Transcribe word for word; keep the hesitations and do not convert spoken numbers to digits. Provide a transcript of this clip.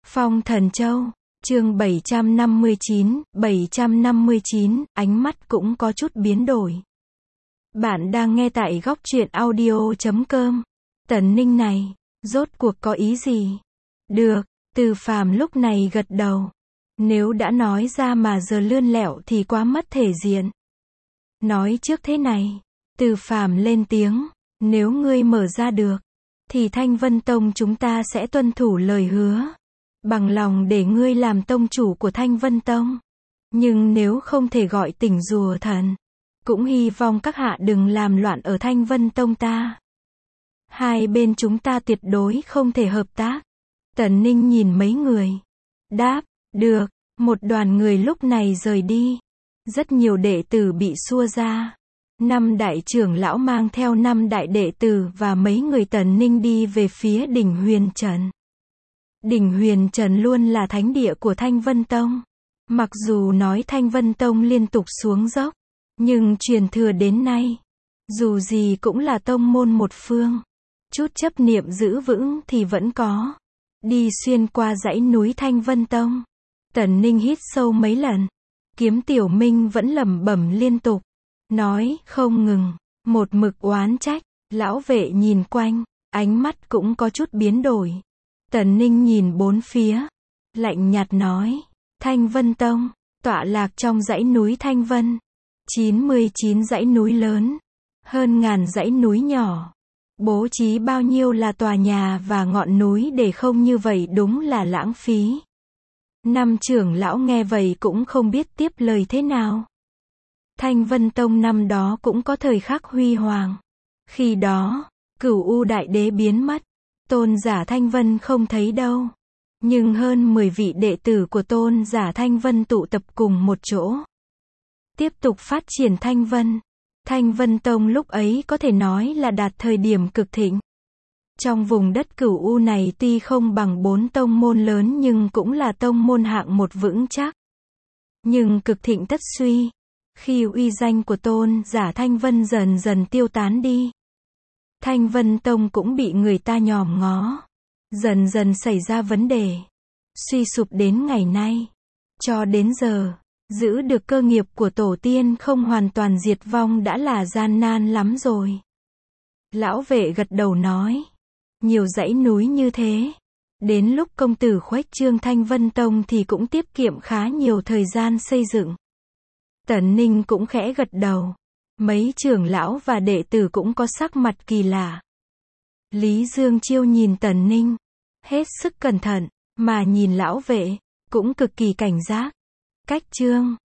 Phong Thần Châu, chương bảy trăm năm mươi chín, bảy trăm năm mươi chín, ánh mắt cũng có chút biến đổi. Bạn đang nghe tại góc truyện audio chấm com. Tần Ninh này, rốt cuộc có ý gì? Được, Từ Phàm lúc này gật đầu. Nếu đã nói ra mà giờ lươn lẹo thì quá mất thể diện. Nói trước thế này, Từ Phàm lên tiếng, nếu ngươi mở ra được, thì Thanh Vân Tông chúng ta sẽ tuân thủ lời hứa. Bằng lòng để ngươi làm tông chủ của Thanh Vân Tông. Nhưng nếu không thể gọi tỉnh rùa thần, cũng hy vọng các hạ đừng làm loạn ở Thanh Vân Tông ta. Hai bên chúng ta tuyệt đối không thể hợp tác. Tần Ninh nhìn mấy người. Đáp, được, một đoàn người lúc này rời đi. Rất nhiều đệ tử bị xua ra. Năm đại trưởng lão mang theo năm đại đệ tử và mấy người Tần Ninh đi về phía đỉnh Huyền Trần. Đỉnh Huyền Trần luôn là thánh địa của Thanh Vân Tông. Mặc dù nói Thanh Vân Tông liên tục xuống dốc, nhưng truyền thừa đến nay, dù gì cũng là tông môn một phương. Chút chấp niệm giữ vững thì vẫn có. Đi xuyên qua dãy núi Thanh Vân Tông. Tần Ninh hít sâu mấy lần. Kiếm Tiểu Minh vẫn lẩm bẩm liên tục. Nói không ngừng. Một mực oán trách. Lão vệ nhìn quanh. Ánh mắt cũng có chút biến đổi. Tần Ninh nhìn bốn phía. Lạnh nhạt nói. Thanh Vân Tông. Tọa lạc trong dãy núi Thanh Vân. chín mươi chín dãy núi lớn. Hơn ngàn dãy núi nhỏ. Bố trí bao nhiêu là tòa nhà và ngọn núi để không như vậy đúng là lãng phí. Năm trưởng lão nghe vậy cũng không biết tiếp lời thế nào. Thanh Vân Tông năm đó cũng có thời khắc huy hoàng. Khi đó, Cửu U Đại Đế biến mất. Tôn giả Thanh Vân không thấy đâu. Nhưng hơn mười vị đệ tử của tôn giả Thanh Vân tụ tập cùng một chỗ. Tiếp tục phát triển Thanh Vân. Thanh Vân Tông lúc ấy có thể nói là đạt thời điểm cực thịnh. Trong vùng đất Cửu U này tuy không bằng bốn tông môn lớn nhưng cũng là tông môn hạng một vững chắc. Nhưng cực thịnh tất suy. Khi uy danh của tôn giả Thanh Vân dần dần tiêu tán đi, Thanh Vân Tông cũng bị người ta nhòm ngó. Dần dần xảy ra vấn đề. Suy sụp đến ngày nay. Cho đến giờ, giữ được cơ nghiệp của tổ tiên không hoàn toàn diệt vong đã là gian nan lắm rồi. Lão vệ gật đầu nói. Nhiều dãy núi như thế. Đến lúc công tử khuếch trương Thanh Vân Tông thì cũng tiết kiệm khá nhiều thời gian xây dựng. Tần Ninh cũng khẽ gật đầu. Mấy trưởng lão và đệ tử cũng có sắc mặt kỳ lạ. Lý Dương Chiêu nhìn Tần Ninh. Hết sức cẩn thận. Mà nhìn lão vệ. Cũng cực kỳ cảnh giác. Cách trương.